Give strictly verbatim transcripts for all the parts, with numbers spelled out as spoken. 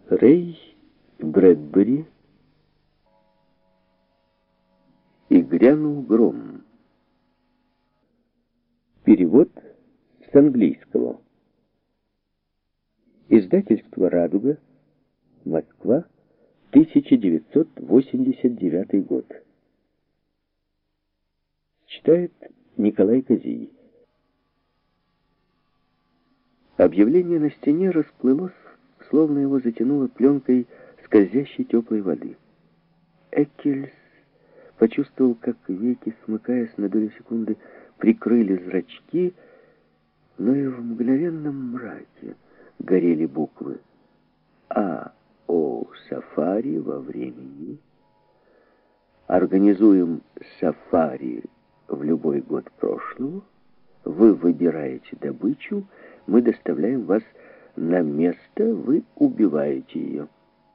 Рэй Брэдбери и грянул гром. Перевод с английского. Издательство «Радуга», Москва, тысяча девятьсот восемьдесят девятый год. Читает Николай Козий. Объявление на стене расплылось, словно его затянуло пленкой скользящей теплой воды. Эккельс почувствовал, как веки, смыкаясь на долю секунды, прикрыли зрачки, но и в мгновенном мраке горели буквы А. О. Сафари во времени. Организуем сафари в любой год прошлого. Вы выбираете добычу, мы доставляем вас на место, вы убиваете ее.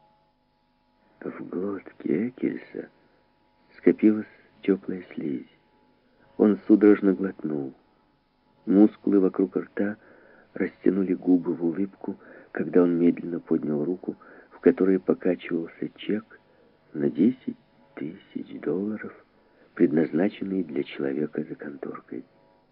В глотке Эккельса скопилась теплая слизь. Он судорожно глотнул. Мускулы вокруг рта растянули губы в улыбку, когда он медленно поднял руку, в которой покачивался чек на десять тысяч долларов, предназначенный для человека за конторкой.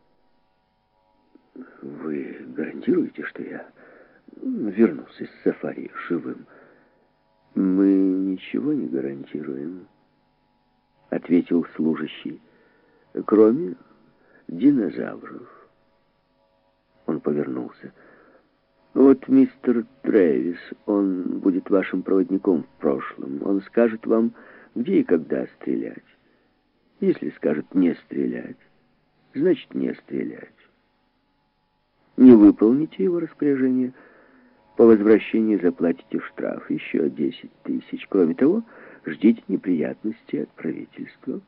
«Вы гарантируете, что я вернулся из сафари живым?» «Мы ничего не гарантируем», — ответил служащий, — «кроме динозавров». Он повернулся. «Вот мистер Трэвис, он будет вашим проводником в прошлом. Он скажет вам, где и когда стрелять. Если скажет не стрелять, значит не стрелять. Не выполните его распоряжение, по возвращении заплатите штраф, еще десять тысяч. Кроме того, ждите неприятностей от правительства».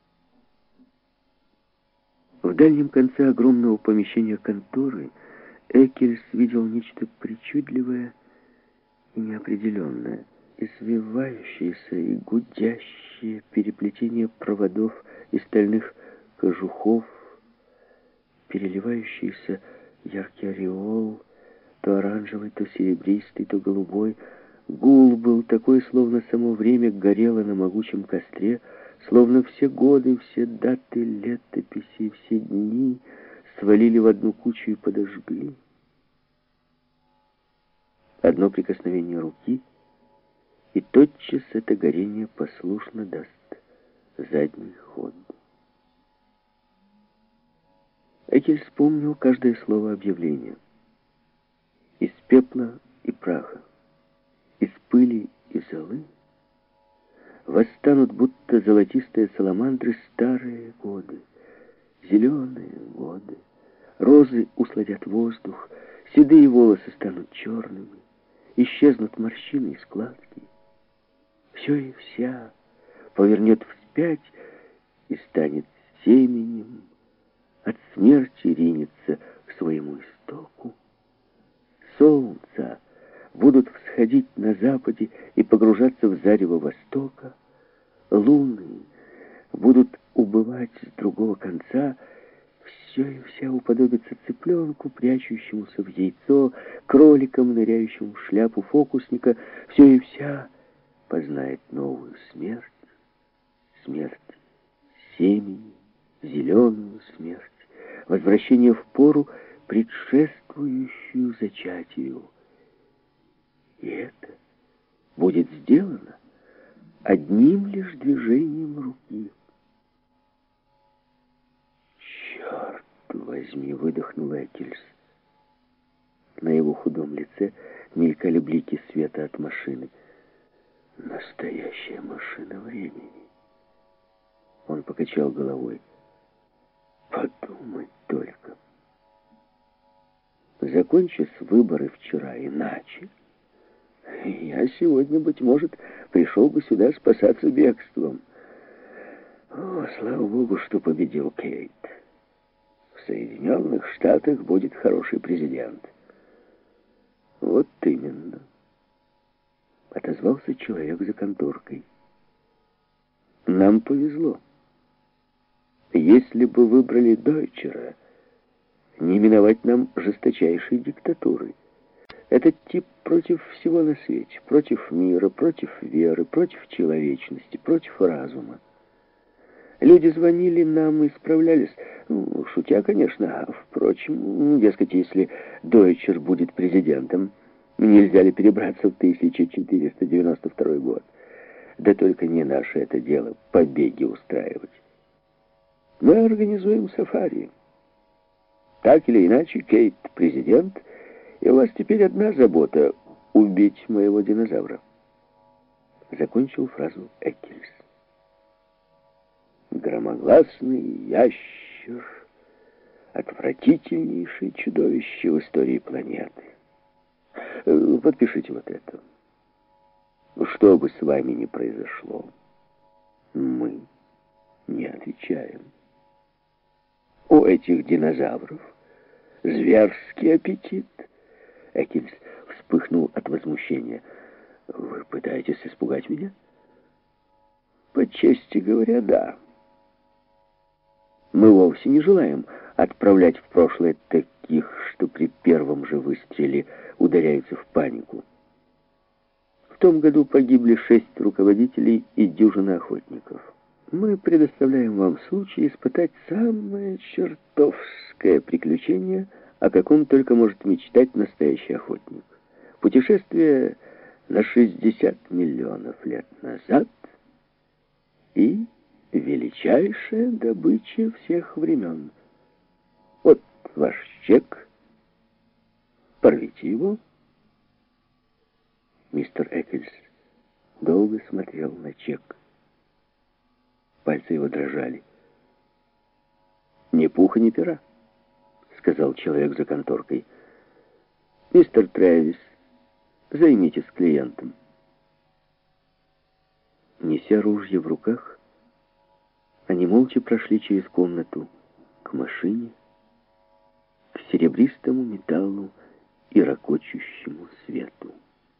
В дальнем конце огромного помещения конторы Эккельс видел нечто причудливое и неопределенное. Извивающееся и гудящее переплетение проводов и стальных кожухов, переливающийся яркий ореол, то оранжевый, то серебристый, то голубой. Гул был такой, словно само время горело на могучем костре, словно все годы, все даты летописи, все дни свалили в одну кучу и подожгли. Одно прикосновение руки, и тотчас это горение послушно даст задний ход. Эккельс вспомнил каждое слово объявления. Из пепла и праха, из пыли и золы восстанут, будто золотистые саламандры, старые годы, зеленые годы. Розы усладят воздух, седые волосы станут черными, исчезнут морщины и складки. Все и вся повернет вспять и станет семенем, от смерти ринется к своему истоку. Солнца будут всходить на западе и погружаться в зарево востока. Луны будут убывать с другого конца. Все и вся уподобится цыпленку, прячущемуся в яйцо, кроликам, ныряющим в шляпу фокусника. Все и вся познает новую смерть, смерть семени, зеленую смерть, возвращение в пору, предшествующую зачатию. И это будет сделано одним лишь движением руки. «Черт возьми!» — выдохнул Эккельс. На его худом лице мелькали блики света от машины. Настоящая машина времени. Он покачал головой. Подумать только. Закончись выборы вчера иначе, я сегодня, быть может, пришел бы сюда спасаться бегством. О, слава богу, что победил Кейт. В Соединенных Штатах будет хороший президент. Вот именно. Отозвался человек за конторкой. Нам повезло. Если бы выбрали Дойчера, не миновать нам жесточайшей диктатуры. Этот тип против всего на свете, против мира, против веры, против человечности, против разума. Люди звонили нам и справлялись, ну, шутя, конечно, а, впрочем, дескать, если Дойчер будет президентом, нельзя ли перебраться в тысяча четыреста девяносто второй год? Да только не наше это дело побеги устраивать. Мы организуем сафари. Так или иначе, Кейт президент, и у вас теперь одна забота — убить моего динозавра. Закончил фразу Эккельс. Громогласный ящер, отвратительнейшее чудовище в истории планеты. Подпишите вот это. Что бы с вами ни произошло, мы не отвечаем. У этих динозавров зверский аппетит. Эккельс вспыхнул от возмущения. Вы пытаетесь испугать меня? По чести говоря, да. Мы вовсе не желаем отправлять в прошлое таких, что при первом же выстреле ударяются в панику. В том году погибли шесть руководителей и дюжина охотников. Мы предоставляем вам случай испытать самое чертовское приключение, о каком только может мечтать настоящий охотник. Путешествие на шестьдесят миллионов лет назад и величайшая добыча всех времен. Вот ваш чек. Порвите его. Мистер Эккельс долго смотрел на чек. Пальцы его дрожали. «Ни пуха, ни пера», — сказал человек за конторкой. «Мистер Трэвис, займитесь клиентом». Неся ружья в руках, они молча прошли через комнату к машине, к серебристому металлу и ракочущему свету.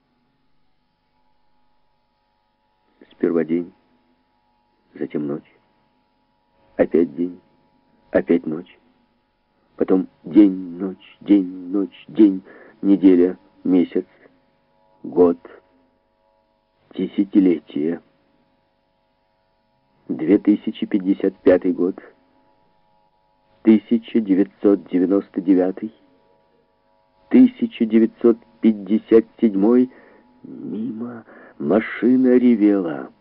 Сперва день, затем ночь, опять день, опять ночь, потом день, ночь, день, ночь, день, неделя, месяц, год, десятилетие. две тысячи пятьдесят пятый год, тысяча девятьсот девяносто девятый, тысяча девятьсот пятьдесят седьмой. Мимо машина ревела.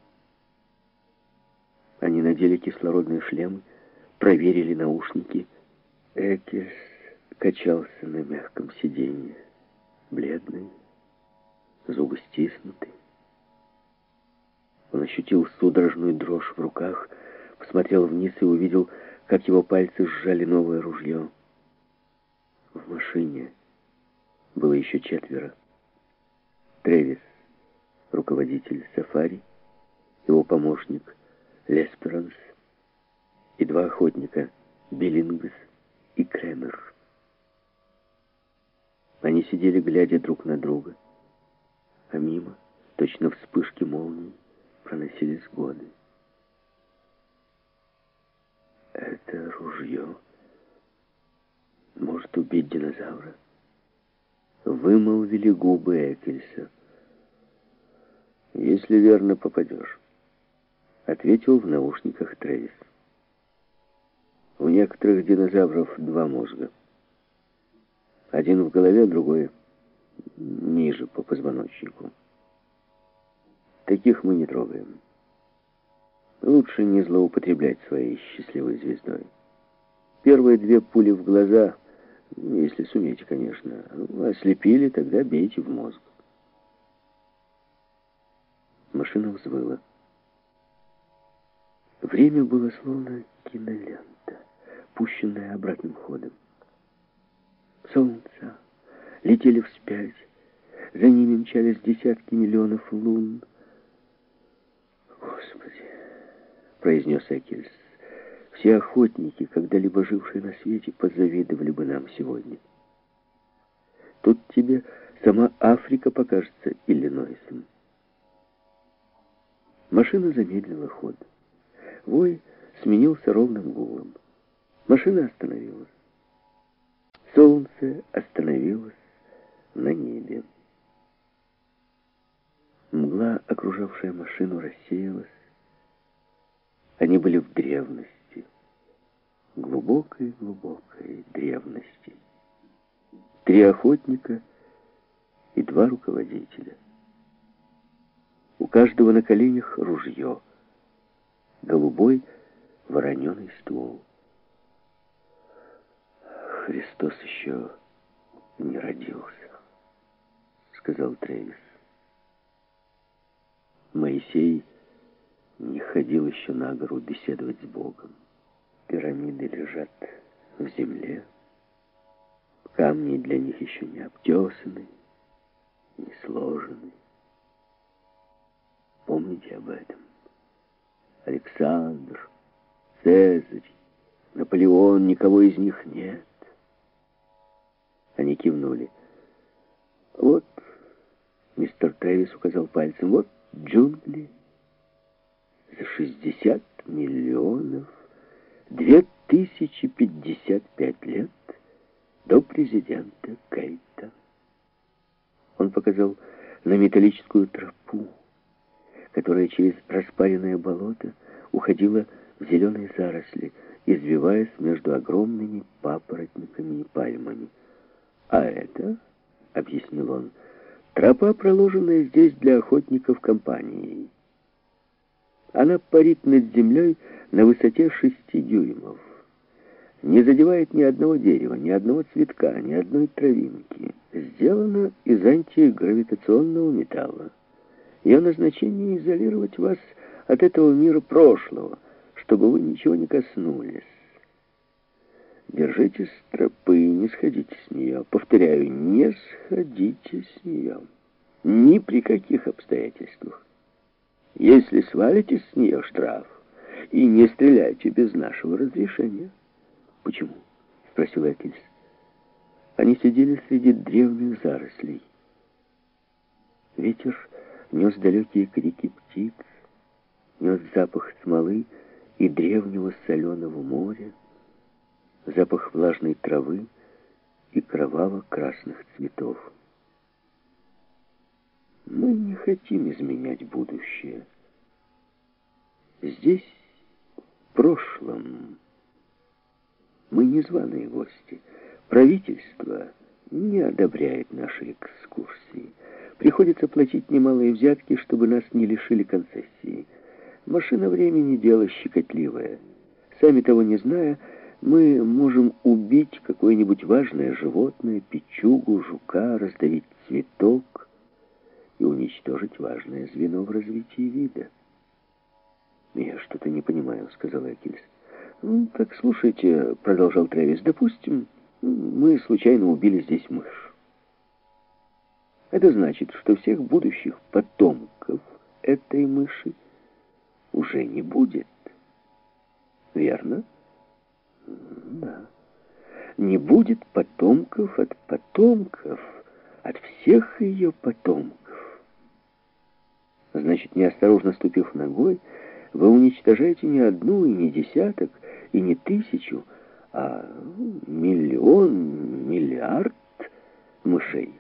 Они надели кислородные шлемы, проверили наушники. Эккельс качался на мягком сиденье, бледный, зубы стиснуты. Он ощутил судорожную дрожь в руках, посмотрел вниз и увидел, как его пальцы сжали новое ружье. В машине было еще четверо. Трэвис, руководитель сафари, его помощник Лесперанс и два охотника Биллингс и Кремер. Они сидели, глядя друг на друга, а мимо, точно вспышки молний, проносились годы. Это ружье может убить динозавра? Вымолвили губы Эккельса. «Если верно попадешь», — ответил в наушниках Трэвис. «У некоторых динозавров два мозга. Один в голове, другой ниже по позвоночнику. Таких мы не трогаем. Лучше не злоупотреблять своей счастливой звездой. Первые две пули в глаза, если сумеете, конечно. Ослепили, тогда бейте в мозг». Машина взвыла. Время было словно кинолента, пущенная обратным ходом. Солнца летели вспять, за ними мчались десятки миллионов лун. «Господи!» — произнес Эккельс. «Все охотники, когда-либо жившие на свете, позавидовали бы нам сегодня. Тут тебе сама Африка покажется Иллинойсом». Машина замедлила ход. Вой сменился ровным гулом. Машина остановилась. Солнце остановилось на небе. Мгла, окружавшая машину, рассеялась. Они были в древности, глубокой-глубокой древности. Три охотника и два руководителя. У каждого на коленях ружье, голубой вороненый ствол. «Христос еще не родился», — сказал Трэвис. Моисей не ходил еще на гору беседовать с Богом. Пирамиды лежат в земле. Камни для них еще не обтесаны, не сложены. Помните об этом? Александр, Цезарь, Наполеон, никого из них нет. Они кивнули. Вот, мистер Трэвис указал пальцем, вот джунгли. За шестьдесят миллионов, две тысячи пятьдесят пять лет до президента Кейта. Он показал на металлическую тропу, которая через распаренное болото уходила в зеленые заросли, извиваясь между огромными папоротниками и пальмами. «А это, — объяснил он, — тропа, проложенная здесь для охотников компанией. Она парит над землей на высоте шести дюймов. Не задевает ни одного дерева, ни одного цветка, ни одной травинки. Сделана из антигравитационного металла. Ее назначение — изолировать вас от этого мира прошлого, чтобы вы ничего не коснулись. Держитесь тропы, не сходите с нее. Повторяю, не сходите с нее. Ни при каких обстоятельствах. Если свалитесь с нее, штраф. И не стреляйте без нашего разрешения». «Почему?» — спросил Эккельс. Они сидели среди древних зарослей. Ветер нес далекие крики птиц, нес запах смолы и древнего соленого моря, запах влажной травы и кроваво-красных цветов. Мы не хотим изменять будущее. Здесь, в прошлом, мы незваные гости. Правительство не одобряет наши экскурсии. Приходится платить немалые взятки, чтобы нас не лишили концессии. Машина времени — дело щекотливое. Сами того не зная, мы можем убить какое-нибудь важное животное, печугу, жука, раздавить цветок и уничтожить важное звено в развитии вида. «Я что-то не понимаю», — сказал Эккельс. «Ну, так слушайте», — продолжал Трэвис, — «допустим, мы случайно убили здесь мышь. Это значит, что всех будущих потомков этой мыши уже не будет. Верно?» «Да. Не будет потомков от потомков, от всех ее потомков. Значит, неосторожно ступив ногой, вы уничтожаете не одну и не десяток, и не тысячу, а миллион, миллиард мышей».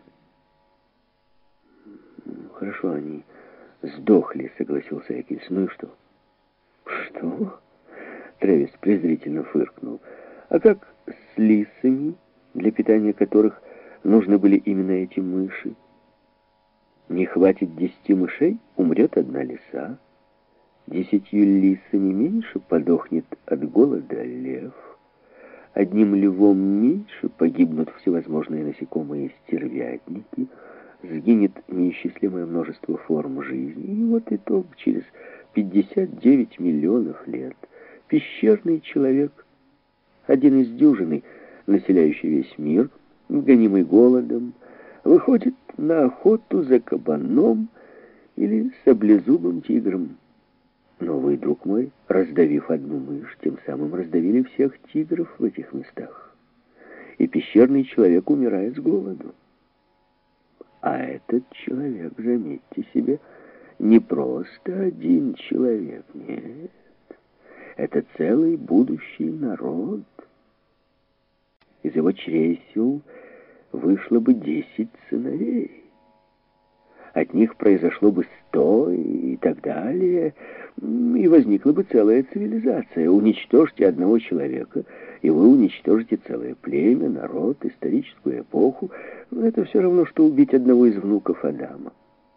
«Хорошо, они сдохли», — согласился Эккельс. «Ну и что?» «Что?» — Трэвис презрительно фыркнул. «А как с лисами, для питания которых нужны были именно эти мыши? Не хватит десяти мышей, умрет одна лиса. Десятью лисами меньше подохнет от голода лев. Одним львом меньше погибнут всевозможные насекомые и стервятники. Сгинет неисчислимое множество форм жизни. И вот итог: через пятьдесят девять миллионов лет пещерный человек, один из дюжины, населяющий весь мир, гонимый голодом, выходит на охоту за кабаном или саблезубым тигром. Но вы, друг мой, раздавив одну мышь, тем самым раздавили всех тигров в этих местах. И пещерный человек умирает с голоду. А этот человек, заметьте себе, не просто один человек, нет. Это целый будущий народ. Из его чресел вышло бы десять сыновей. От них произошло бы сто и так далее, и возникла бы целая цивилизация. Уничтожьте одного человека, и вы уничтожите целое племя, народ, историческую эпоху. Это все равно, что убить одного из внуков Адама.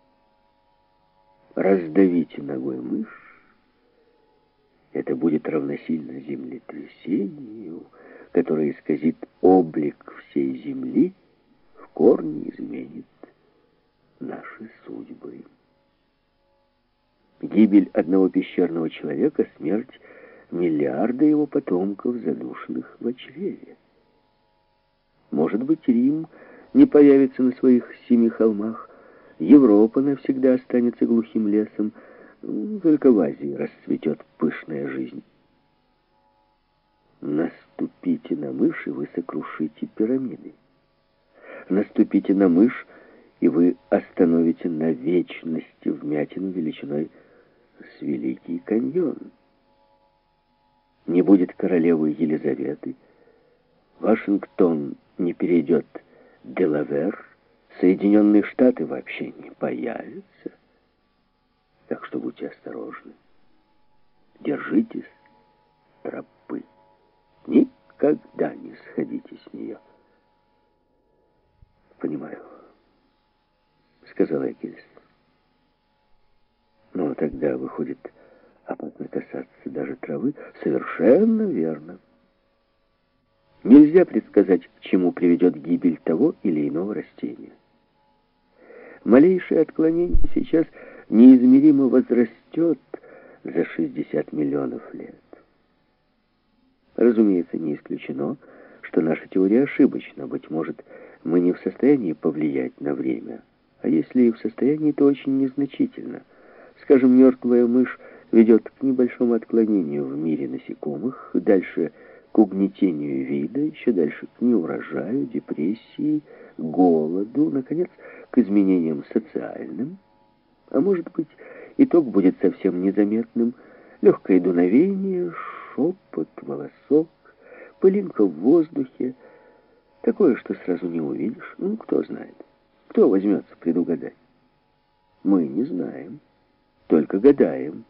Раздавите ногой мышь, это будет равносильно землетрясению, которое исказит облик всей земли, в корне изменит наши судьбы. Гибель одного пещерного человека, смерть миллиарда его потомков, задушенных в чреве. Может быть, Рим не появится на своих семи холмах, Европа навсегда останется глухим лесом, только в Азии расцветет пышная жизнь. Наступите на мышь, и вы сокрушите пирамиды. Наступите на мышь, и вы остановите на вечности вмятину величиной с Великий каньон. Не будет королевы Елизаветы, Вашингтон не перейдет Делавер, Соединенные Штаты вообще не появятся. Так что будьте осторожны. Держитесь тропы. Никогда не сходите с нее. Понимаю, сказал Эккельс. Но тогда, выходит, опасно касаться даже травы. Совершенно верно. Нельзя предсказать, к чему приведет гибель того или иного растения. Малейшее отклонение сейчас неизмеримо возрастет за шестьдесят миллионов лет. Разумеется, не исключено, что наша теория ошибочна. Быть может, мы не в состоянии повлиять на время. А если и в состоянии, то очень незначительно. Скажем, мертвая мышь ведет к небольшому отклонению в мире насекомых, дальше к угнетению вида, еще дальше к неурожаю, депрессии, голоду, наконец, к изменениям социальным. А может быть, итог будет совсем незаметным. Легкое дуновение, шепот, волосок, пылинка в воздухе. Такое, что сразу не увидишь. Ну, кто знает. Кто возьмется предугадать? Мы не знаем, только гадаем.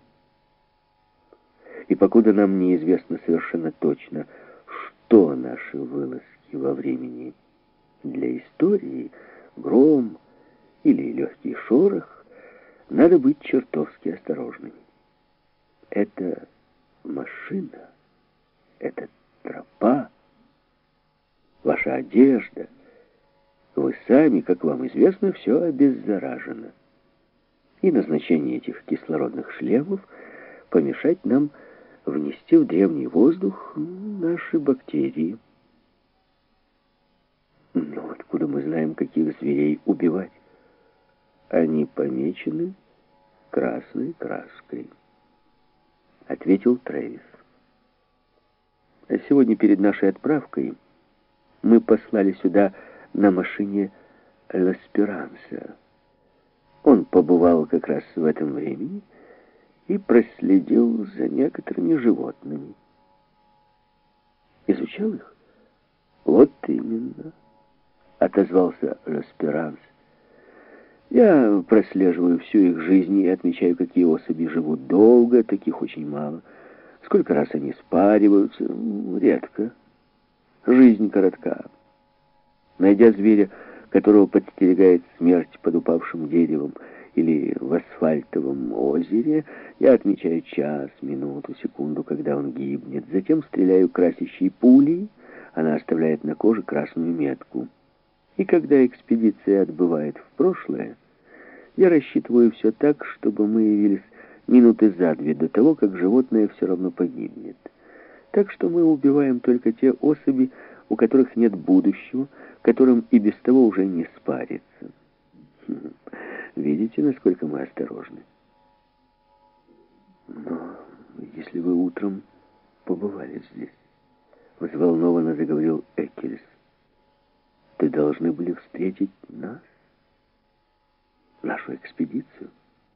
И покуда нам неизвестно совершенно точно, что наши вылазки во времени для истории, гром или легкий шорох, надо быть чертовски осторожными. Это машина, это тропа, ваша одежда. Вы сами, как вам известно, все обеззаражено. И назначение этих кислородных шлемов помешать нам внести в древний воздух наши бактерии. Но откуда мы знаем, каких зверей убивать? Они помечены красной краской, ответил Трэвис. А сегодня перед нашей отправкой мы послали сюда на машине Л'Эсперанса. Он побывал как раз в этом времени и проследил за некоторыми животными. Изучал их? Вот именно, отозвался Л'Эсперанс. Я прослеживаю всю их жизнь и отмечаю, какие особи живут долго, таких очень мало. Сколько раз они спариваются? Редко. Жизнь коротка. Найдя зверя, которого подстерегает смерть под упавшим деревом или в асфальтовом озере, я отмечаю час, минуту, секунду, когда он гибнет. Затем стреляю красящей пулей, она оставляет на коже красную метку. И когда экспедиция отбывает в прошлое, я рассчитываю все так, чтобы мы явились минуты за две до того, как животное все равно погибнет. Так что мы убиваем только те особи, у которых нет будущего, которым и без того уже не спариться. Видите, насколько мы осторожны? Но если вы утром побывали здесь, взволнованно заговорил Эккельс, то должны были встретить нас, нашу экспедицию.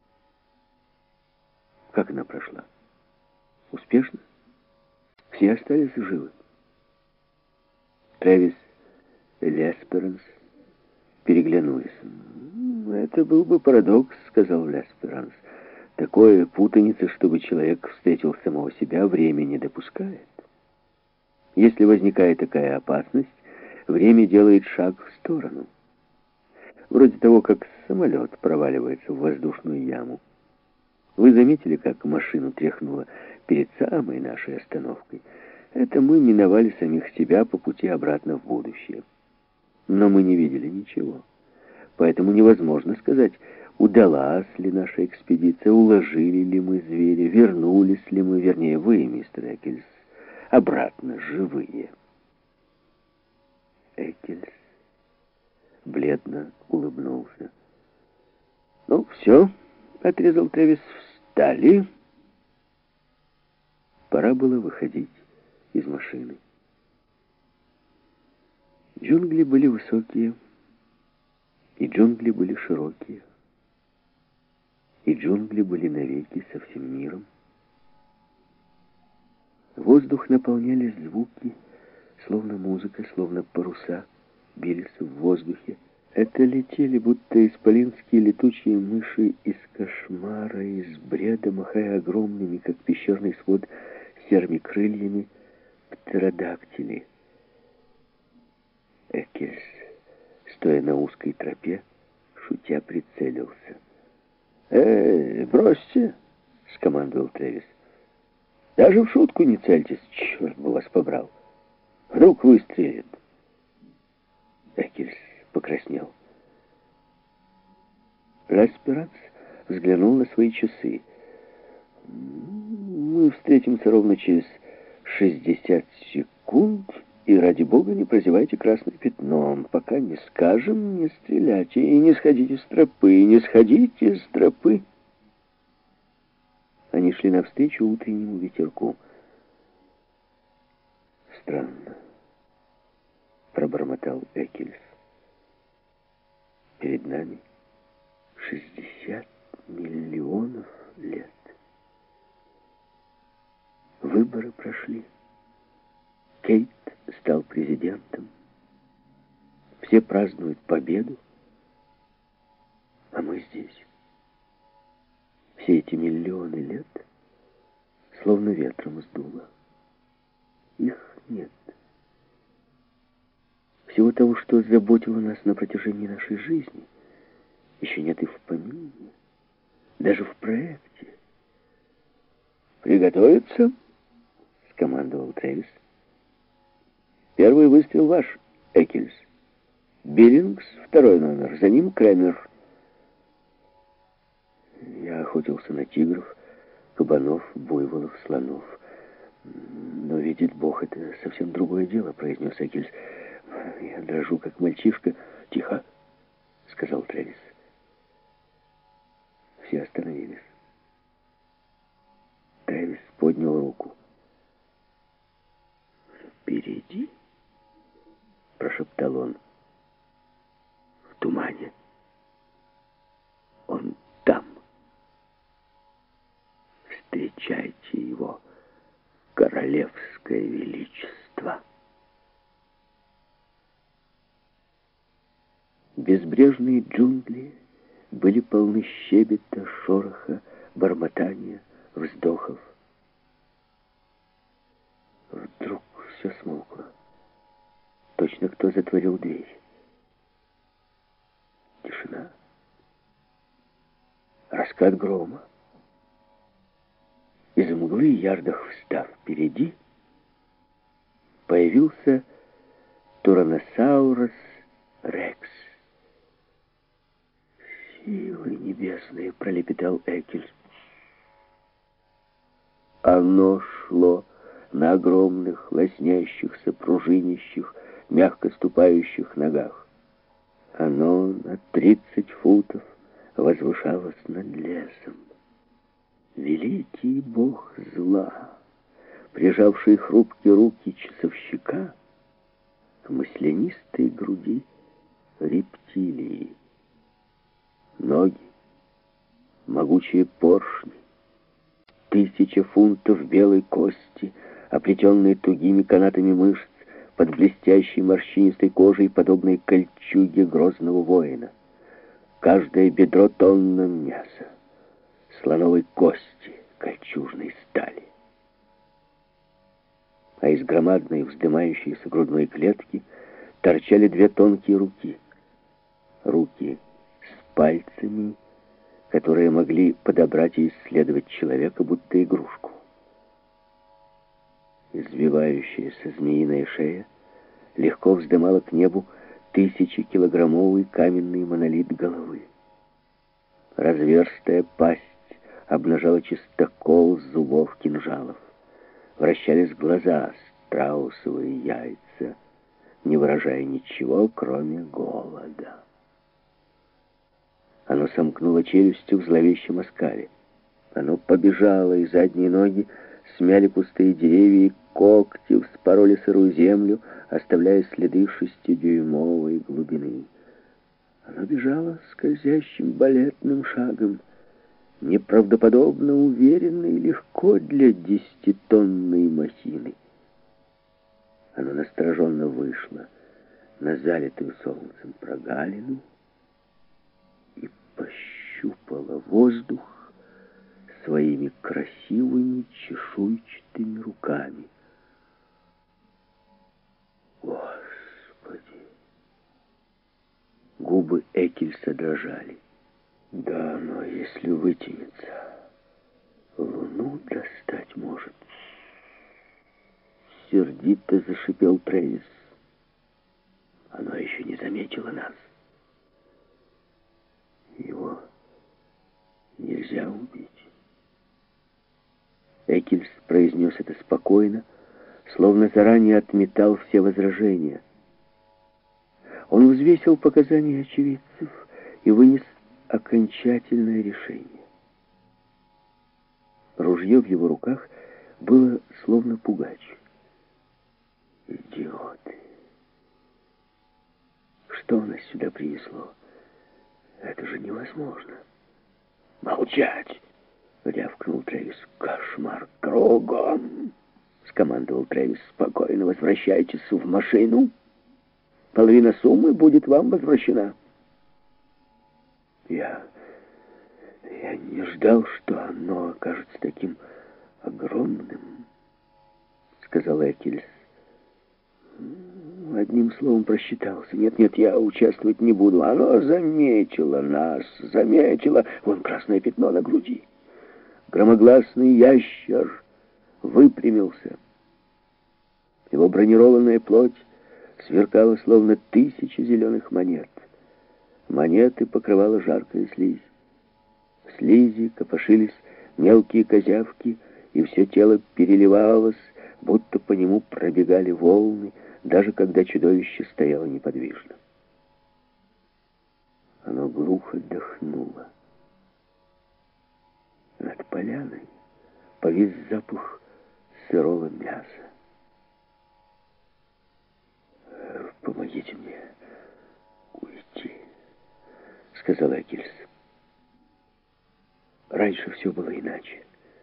Как она прошла? Успешно? Все остались живы. Трэвис Л'Эсперанс переглянулись. «Это был бы парадокс», — сказал Л'Эсперанс. «Такое путаница, чтобы человек встретил самого себя, время не допускает. Если возникает такая опасность, время делает шаг в сторону. Вроде того, как самолет проваливается в воздушную яму. Вы заметили, как машину тряхнуло перед самой нашей остановкой? Это мы миновали самих себя по пути обратно в будущее. Но мы не видели ничего. Поэтому невозможно сказать, удалась ли наша экспедиция, уложили ли мы зверя, вернулись ли мы, вернее, вы, мистер Эккельс, обратно живые». Эккельс бледно улыбнулся. «Ну, все», — отрезал Трэвис, — «встали». Пора было выходить из машины. Джунгли были высокие, и джунгли были широкие, и джунгли были навеки со всем миром. Воздух наполняли звуки, словно музыка, словно паруса бились в воздухе. Это летели, будто исполинские летучие мыши из кошмара, из бреда, махая огромными, как пещерный свод, серыми крыльями, птеродактили. Эккельс, стоя на узкой тропе, шутя прицелился. «Эй, бросьте!» — скомандовал Трэвис. «Даже в шутку не цельтесь, черт бы вас побрал! Вдруг выстрелит!» Эккельс покраснел. Л'Эсперанс взглянул на свои часы. «Мы встретимся ровно через шестьдесят секунд, и, ради бога, не прозевайте красным пятном. Пока не скажем, не стреляйте, и не сходите с тропы, не сходите с тропы». Они шли навстречу утреннему ветерку. «Странно», — пробормотал Эккельс. «Перед нами шестьдесят миллионов лет. Выборы прошли. Кейт стал президентом. Все празднуют победу, а мы здесь. Все эти миллионы лет словно ветром сдуло. Их нет. Всего того, что заботило нас на протяжении нашей жизни, еще нет и в помине, даже в проекте. «Приготовиться!» — скомандовал Трэвис. «Первый выстрел ваш, Эккельс. Биллингс, второй номер. За ним Крэмер». «Я охотился на тигров, кабанов, буйволов, слонов. Но, видит Бог, это совсем другое дело», — произнес Эккельс. «Я дрожу, как мальчишка». «Тихо», — сказал Трэвис. Все остановились. Трэвис поднял руку. «Впереди», — прошептал он, — «в тумане. Он там. Встречайте его, королевское величество». Безбрежные джунгли были полны щебета, шороха, бормотания, вздохов. Вдруг все смолкло. Точно кто затворил дверь. Тишина. Раскат грома. Из мглы, ярдах встав впереди, появился Тураносаурус Рекс. «Силы небесные!» — пролепетал Эккельс. Оно шло на огромных, лоснящихся, пружинящих, мягко ступающих ногах. Оно на тридцать футов возвышалось над лесом. Великий бог зла, прижавший хрупкие руки часовщика к маслянистой груди рептилии. Ноги, могучие поршни, тысяча фунтов белой кости, оплетенные тугими канатами мышц, под блестящей морщинистой кожей, подобной кольчуге грозного воина. Каждое бедро тонна мяса, слоновой кости, кольчужной стали. А из громадной вздымающейся грудной клетки торчали две тонкие руки. Руки с пальцами, которые могли подобрать и исследовать человека, будто игрушку. Извивающаяся змеиная шея легко вздымала к небу тысячекилограммовый каменный монолит головы. Разверстая пасть обнажала чистокол зубов кинжалов. Вращались глаза, страусовые яйца, не выражая ничего, кроме голода. Оно сомкнуло челюстью в зловещем оскале. Оно побежало, и задние ноги смяли пустые деревья, и когти вспороли сырую землю, оставляя следы шестидюймовой глубины. Оно бежало скользящим балетным шагом, неправдоподобно уверенно и легко для десятитонной махины. Оно настороженно вышло на залитую солнцем прогалину и пощупало воздух своими красивыми чешуйчатыми руками. Господи! Губы Эккельса дрожали. Да, но если вытянется, луну достать может. Сердито зашипел Трэвис. Оно еще не заметило нас. Его нельзя убить. Эккельс произнес это спокойно, словно заранее отметал все возражения. Он взвесил показания очевидцев и вынес окончательное решение. Ружье в его руках было словно пугач. Идиоты! Что нас сюда принесло? Это же невозможно. Молчать! Рявкнул Трэвис. Кошмар кругом! Скомандовал Трэвис. Спокойно возвращайтесь в машину. Половина суммы будет вам возвращена. Я... Я не ждал, что оно окажется таким огромным, сказал Эккельс. Одним словом, просчитался. Нет, нет, я участвовать не буду. Оно заметило нас, заметило. Вон красное пятно на груди. Громогласный ящер выпрямился. Его бронированная плоть сверкала, словно тысячи зеленых монет. Монеты покрывала жаркая слизь. В слизи копошились мелкие козявки, и все тело переливалось, будто по нему пробегали волны, даже когда чудовище стояло неподвижно. Оно глухо дохнуло. Над поляной повис запах сырого мяса. «Помогите мне уйти», — сказал Эккельс. «Раньше все было иначе.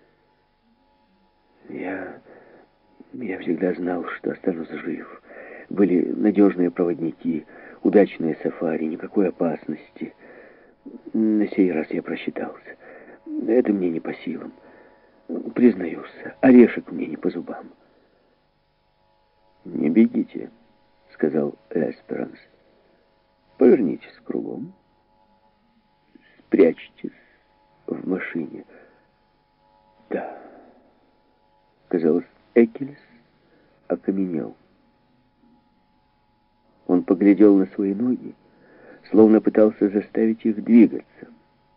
Я... я всегда знал, что останусь жив. Были надежные проводники, удачные сафари, никакой опасности. На сей раз я просчитался. Это мне не по силам. Признаюсь, орешек мне не по зубам». «Не бегите», — сказал Эсперанс. «Повернитесь кругом. Спрячьтесь в машине». «Да». Казалось, Эккельс окаменел. Он поглядел на свои ноги, словно пытался заставить их двигаться.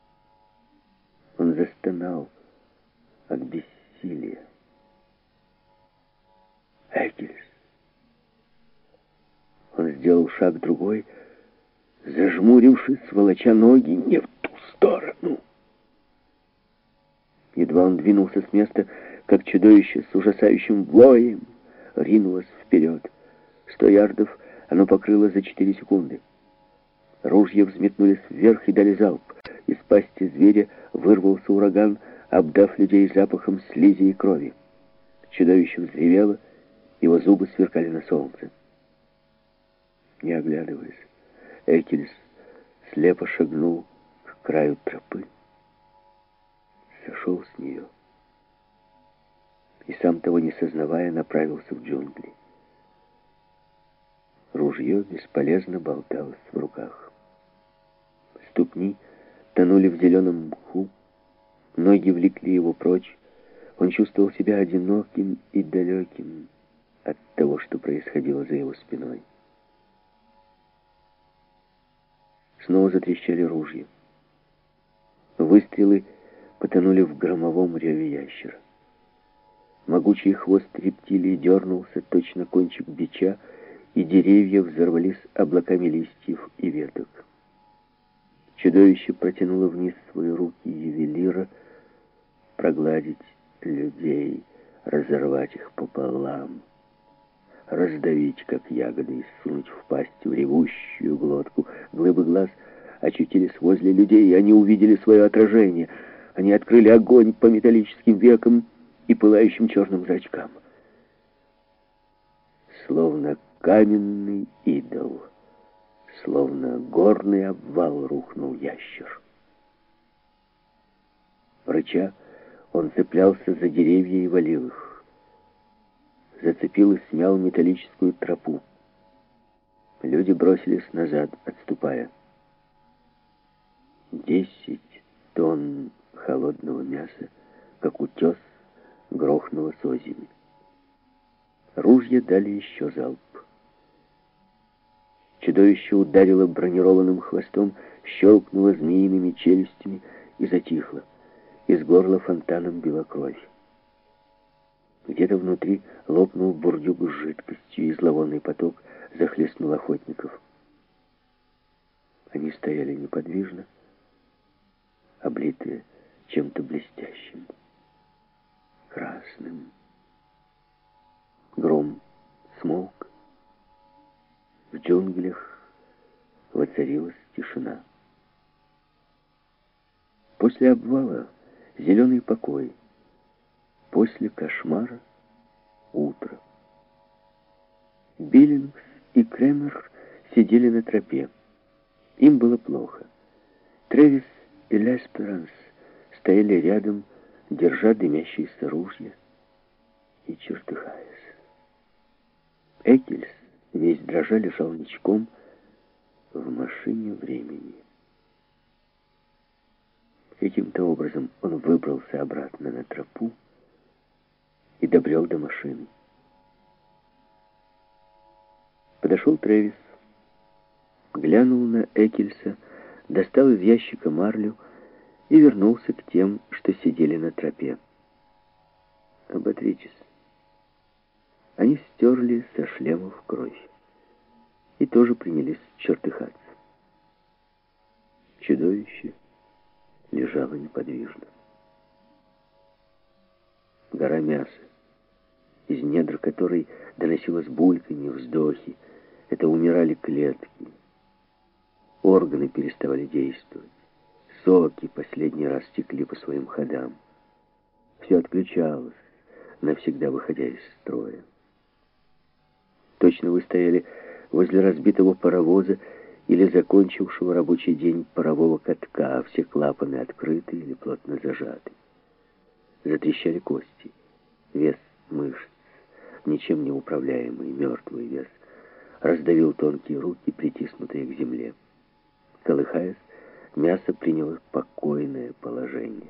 Он застонал от бессилия. Эккельс. Он сделал шаг другой, зажмурившись, волоча ноги не в ту сторону. Едва он двинулся с места, как чудовище с ужасающим воем ринулось вперед. Сто ярдов оно покрыло за четыре секунды. Ружья взметнулись вверх и дали залп. Из пасти зверя вырвался ураган, обдав людей запахом слизи и крови. Чудовище взревело, его зубы сверкали на солнце. Не оглядываясь, Экельс слепо шагнул к краю тропы, сошел с нее и, сам того не сознавая, направился в джунгли. Ружье бесполезно болталось в руках. Ступни тонули в зеленом мху, ноги влекли его прочь. Он чувствовал себя одиноким и далеким от того, что происходило за его спиной. Снова затрещали ружья. Выстрелы потонули в громовом реве ящера. Могучий хвост рептилии дернулся, точно кончик бича, и деревья взорвались облаками листьев и веток. Чудовище протянуло вниз свои руки ювелира, прогладить людей, разорвать их пополам, раздавить, как ягоды, и сунуть в пасть в ревущую глотку. Глыбы глаз очутились возле людей, и они увидели свое отражение. Они открыли огонь по металлическим векам и пылающим черным зрачкам. Словно каменный идол, словно горный обвал, рухнул ящер. Рыча, он цеплялся за деревья и валил их. Зацепил и смял металлическую тропу. Люди бросились назад, отступая. Десять тонн холодного мяса, как утес, грохнуло с озими. Ружья дали еще залп. Чудовище ударило бронированным хвостом, щелкнуло змеиными челюстями и затихло. Из горла фонтаном била кровь. Где-то внутри лопнул бурдюк с жидкостью, и зловонный поток захлестнул охотников. Они стояли неподвижно, облитые чем-то блестящим, красным. Гром смолк. В джунглях воцарилась тишина. После обвала зеленый покой. После кошмара утро. Биллингс и Кремер сидели на тропе. Им было плохо. Тревис и Лесперанс стояли рядом, держа дымящиеся ружья и чертыхаясь. Экельс, весь дрожа, лежал ничком в машине времени. Каким-то образом он выбрался обратно на тропу и добрел до машины. Подошел Тревис, глянул на Экельса, достал из ящика марлю и вернулся к тем, что сидели на тропе. «Оботритесь». Они стерли со шлемов кровь и тоже принялись чертыхаться. Чудовище лежало неподвижно. Гора мяса, из недр которой доносилось бульканье, вздохи. Это умирали клетки. Органы переставали действовать. Соки последний раз текли по своим ходам. Все отключалось, навсегда выходя из строя. Точно вы стояли возле разбитого паровоза или закончившего рабочий день парового катка, а все клапаны открыты или плотно зажаты. Затрещали кости, вес мышц, ничем не управляемый, мертвый вес, раздавил тонкие руки, притиснутые к земле. Колыхаясь, мясо приняло покойное положение.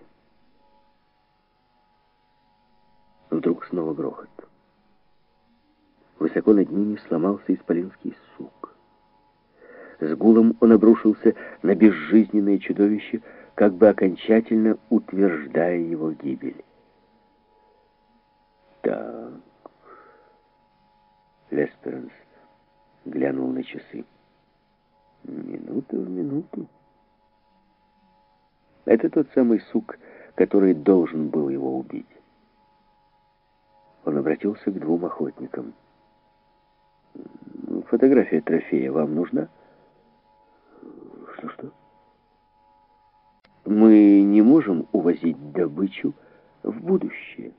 Вдруг снова грохот. Высоко над ними сломался исполинский сук. С гулом он обрушился на безжизненное чудовище, как бы окончательно утверждая его гибель. Так. Лесперанс глянул на часы. Минута в минуту. Это тот самый сук, который должен был его убить. Он обратился к двум охотникам. Фотография трофея вам нужна? Что-что? Мы не можем увозить добычу в будущее.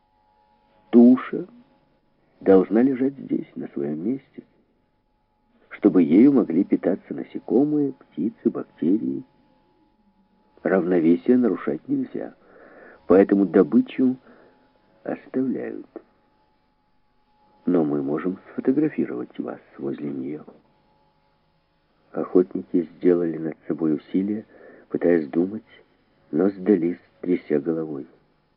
Туша должна лежать здесь, на своем месте. чтобы ею могли питаться насекомые, птицы, бактерии. Равновесие нарушать нельзя, поэтому добычу оставляют. Но мы можем сфотографировать вас возле нее. Охотники сделали над собой усилие, пытаясь думать, но сдались, тряся головой.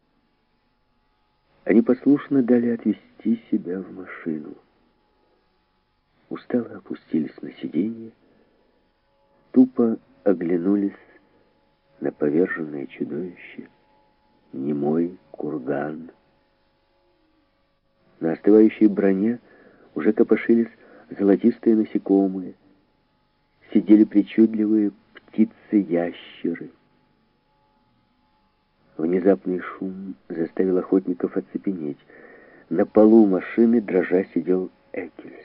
Они послушно дали отвезти себя в машину. Устало опустились на сиденье, тупо оглянулись на поверженное чудовище, немой курган. На остывающей броне уже копошились золотистые насекомые, сидели причудливые птицы-ящеры. Внезапный шум заставил охотников оцепенеть. На полу машины, дрожа, сидел Эккельс.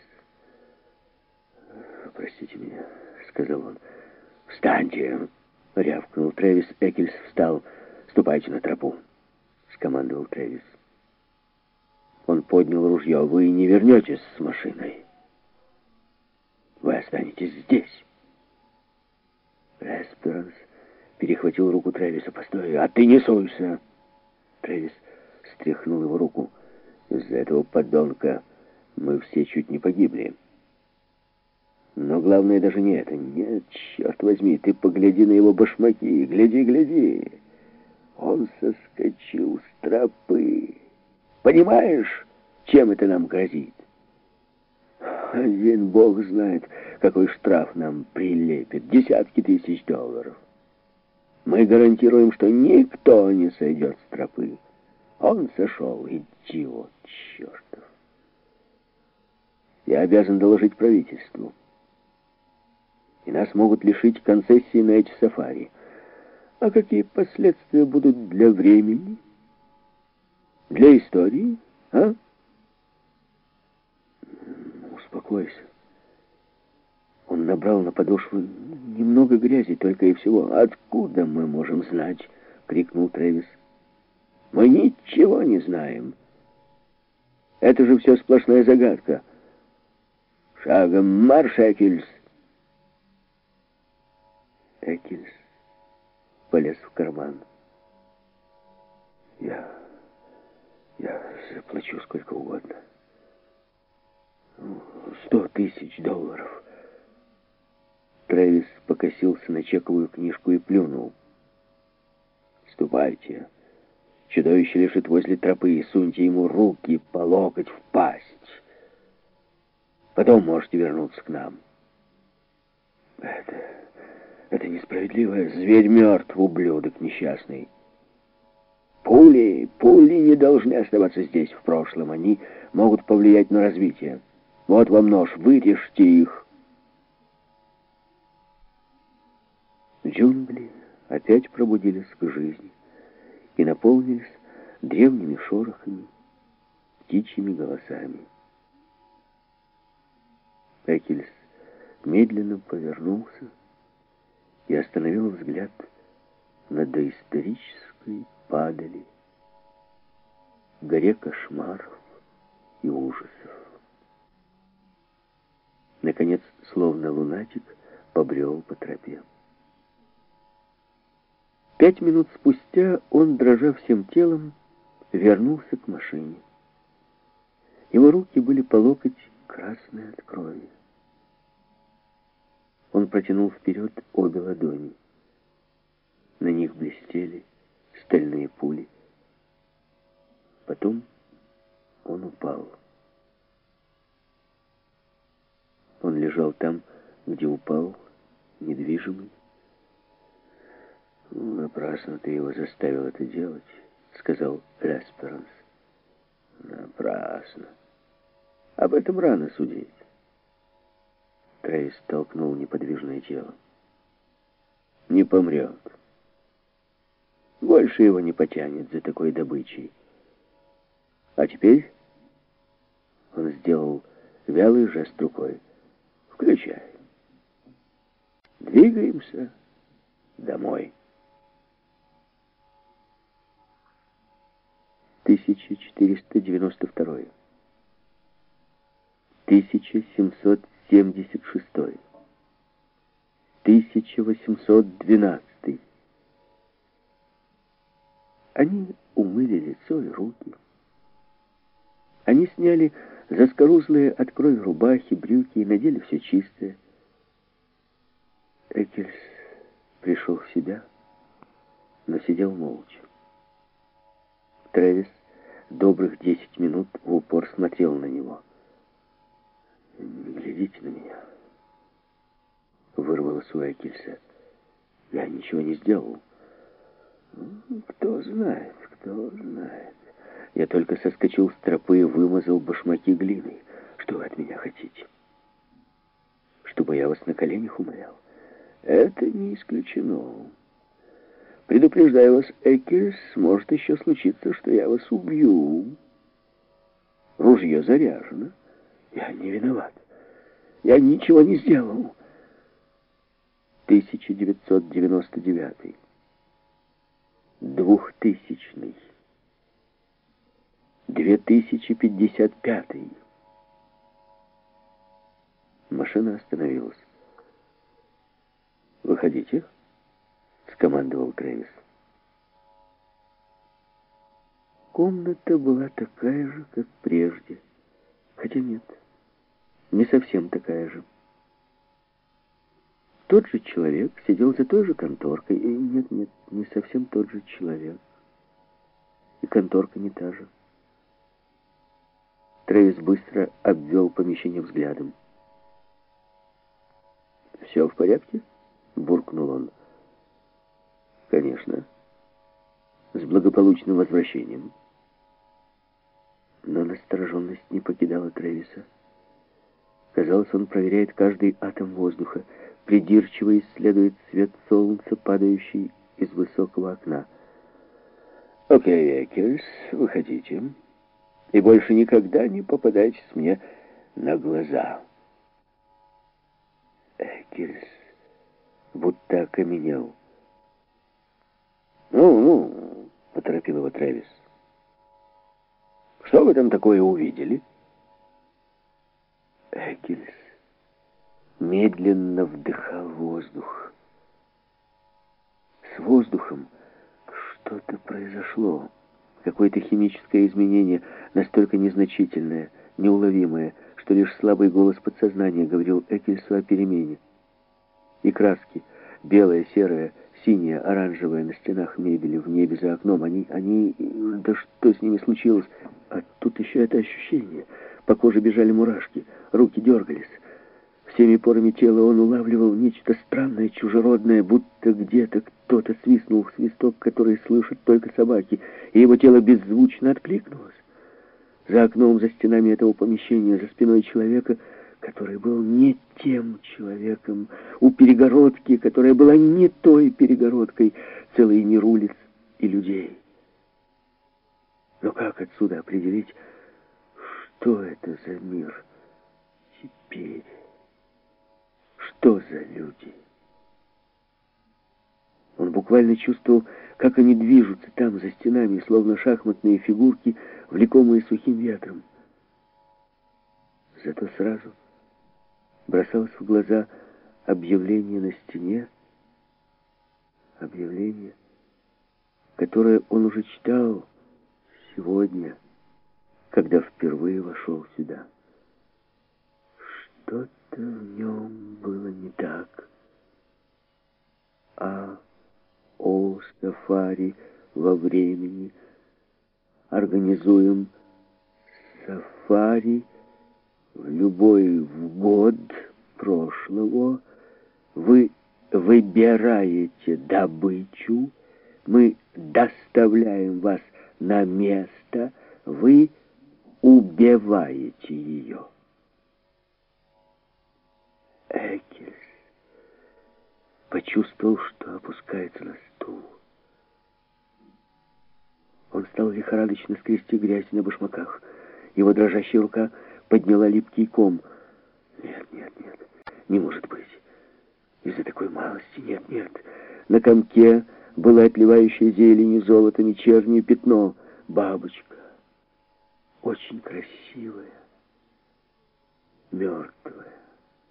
«Простите меня», — сказал он. «Встаньте!» — рявкнул Трэвис. Эккельс встал. «Ступайте на тропу», — скомандовал Трэвис. Он поднял ружье. «Вы не вернетесь с машиной. Вы останетесь здесь». Эсперанс перехватил руку Трэвиса. «Постой, а ты не суйся!» Трэвис стряхнул его руку. «Из-за этого подонка мы все чуть не погибли. Но главное даже не это. Нет, черт возьми, ты погляди на его башмаки. Гляди, гляди. Он соскочил с тропы. Понимаешь, чем это нам грозит? Один бог знает, какой штраф нам прилепит. Десятки тысяч долларов. Мы гарантируем, что никто не сойдет с тропы. Он сошел, идиот чертов. Я обязан доложить правительству. И нас могут лишить концессии на эти сафари. А какие последствия будут для времени? Для истории, а? Успокойся. Он набрал на подошву немного грязи, только и всего. «Откуда мы можем знать?» — крикнул Трэвис. «Мы ничего не знаем. Это же все сплошная загадка. Шагом марш, Эккельс!» Эккельс полез в карман. «Я... я заплачу сколько угодно. Сто тысяч долларов». Трэвис покосился на чековую книжку и плюнул. «Ступайте. Чудовище лежит возле тропы, и суньте ему руки по локоть в пасть. Потом можете вернуться к нам». «Это... это несправедливо. Зверь мертв, ублюдок несчастный. Пули, пули не должны оставаться здесь в прошлом. Они могут повлиять на развитие. Вот вам нож, вырежьте их». Джунгли опять пробудились к жизни и наполнились древними шорохами, птичьими голосами. Эккельс медленно повернулся и остановил взгляд на доисторической падали, горе кошмаров и ужасов. Наконец, словно лунатик, побрел по тропе. Пять минут спустя он, дрожа всем телом, вернулся к машине. Его руки были по локоть красные от крови. Он протянул вперед обе ладони. На них блестели стальные пули. Потом он упал. Он лежал там, где упал, недвижимый. «Напрасно ты его заставил это делать», — сказал Эсперанс. «Напрасно. Об этом рано судить». Трэвис толкнул неподвижное тело. «Не помрет. Больше его не потянет за такой добычей. А теперь...» Он сделал вялый жест рукой. «Включай. Двигаемся домой». тысяча четыреста девяносто второй. тысяча семьсот семьдесят шестой, тысяча восемьсот двенадцатый. Они умыли лицо и руки. Они сняли заскорузлые от крови рубахи, брюки и надели все чистое. Эккельс пришел в себя, но сидел молча. Трэвис добрых десять минут в упор смотрел на него. «Не глядите на меня», — вырвалось у Эккельса. «Я ничего не сделал». «Кто знает, кто знает. Я только соскочил с тропы и вымазал башмаки глиной. Что вы от меня хотите? Чтобы я вас на коленях умолял? Это не исключено. Предупреждаю вас, Эккельс, может еще случиться, что я вас убью. Ружье заряжено. Я не виноват. Я ничего не сделал». тысяча девятьсот девяносто девятый. Двухтысячный. Две тысячи пятьдесят пятый. Машина остановилась. «Выходите», — скомандовал Трэвис. Комната была такая же, как прежде. Хотя нет, не совсем такая же. Тот же человек сидел за той же конторкой. И нет, нет, не совсем тот же человек. И конторка не та же. Трэвис быстро обвел помещение взглядом. «Все в порядке?» — буркнул он. «Конечно. С благополучным возвращением». Но настороженность не покидала Трэвиса. Казалось, он проверяет каждый атом воздуха, придирчиво исследует свет солнца, падающий из высокого окна. «Окей, Эккельс, выходите. И больше никогда не попадайтесь мне на глаза». Эккельс будто окаменел. «Ну, ну», — поторопил его Трэвис. «Что вы там такое увидели?» Эккельс медленно вдыхал воздух. С воздухом что-то произошло. Какое-то химическое изменение, настолько незначительное, неуловимое, что лишь слабый голос подсознания говорил Эккельсу о перемене. И краски, белая, серая, синяя, оранжевая на стенах мебели, в небе за окном, они, они... Да что с ними случилось? А тут еще это ощущение. По коже бежали мурашки, руки дергались. Всеми порами тела он улавливал нечто странное, чужеродное, будто где-то кто-то свистнул в свисток, который слышат только собаки, и его тело беззвучно откликнулось. За окном, за стенами этого помещения, за спиной человека, который был не тем человеком, у перегородки, которая была не той перегородкой, целый мир улиц и людей. Но как отсюда определить, что это за мир теперь? Что за люди? Он буквально чувствовал, как они движутся там, за стенами, словно шахматные фигурки, влекомые сухим ветром. Зато сразу бросалось в глаза объявление на стене, объявление, которое он уже читал сегодня, когда впервые вошел сюда. Что-то в нем было не так. А о сафари во времени. Организуем сафари в любой год прошлого. Вы выбираете добычу, мы доставляем вас на место, вы убиваете ее. Эккельс почувствовал, что опускается на стул. Он стал лихорадочно скрести грязь на башмаках. Его дрожащая рука подняла липкий ком. Нет, нет, нет, не может быть. Из-за такой малости, нет, нет. На комке было отливающее зеленью, золотом и чернью пятно. Бабочка. Очень красивая. Мертвая.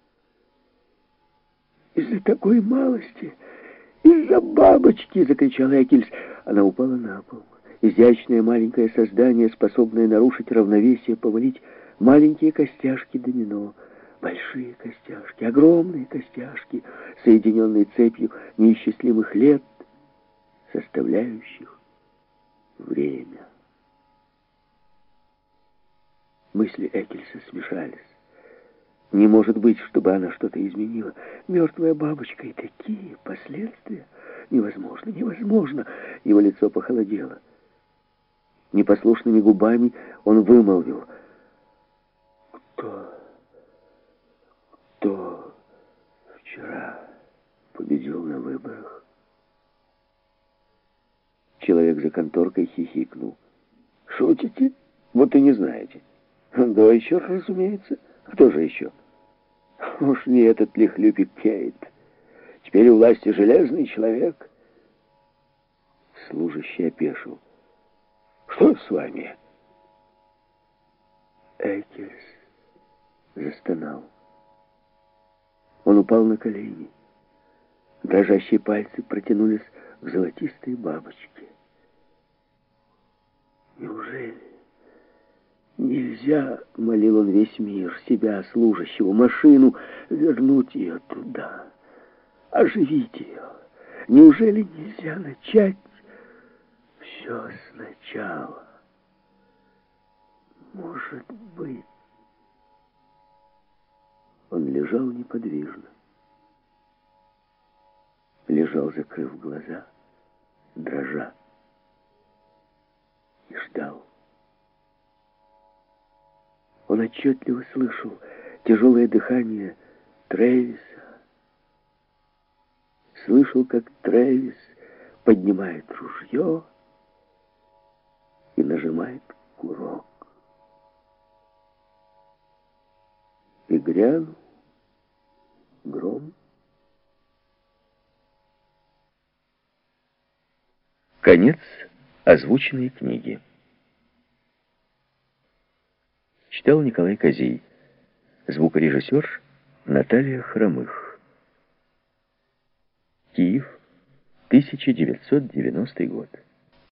из-за такой малости, из-за бабочки!» — закричала Экельс. Она упала на пол. Изящное маленькое создание, способное нарушить равновесие, повалить маленькие костяшки домино. Большие костяшки, огромные костяшки, соединенные цепью неисчислимых лет, составляющих время. Мысли Экельса смешались. Не может быть, чтобы она что-то изменила. Мертвая бабочка и такие последствия. Невозможно, невозможно. Его лицо похолодело. Непослушными губами он вымолвил: «Кто, кто вчера победил на выборах?» Человек за конторкой хихикнул. «Шутите? Вот и не знаете». «Да еще, разумеется. Кто же еще?» «Уж не этот ли хлюпик Кейт? Теперь у власти железный человек». Служащий опешил. «Что с вами?» Экельс застонал. Он упал на колени. Дрожащие пальцы протянулись к золотистой бабочке. «Неужели нельзя, — молил он весь мир, себя, служащего, машину, — вернуть ее туда, оживить ее? Неужели нельзя начать все сначала? Может быть...» Он лежал неподвижно. Лежал, закрыв глаза, дрожа, и ждал. Он отчетливо слышал тяжелое дыхание Трэвиса. Слышал, как Трэвис поднимает ружье и нажимает курок. И грянул гром. Конец озвученной книги. Читал Николай Козей. Звукорежиссер Наталья Хромых. Киев, тысяча девятьсот девяностый год.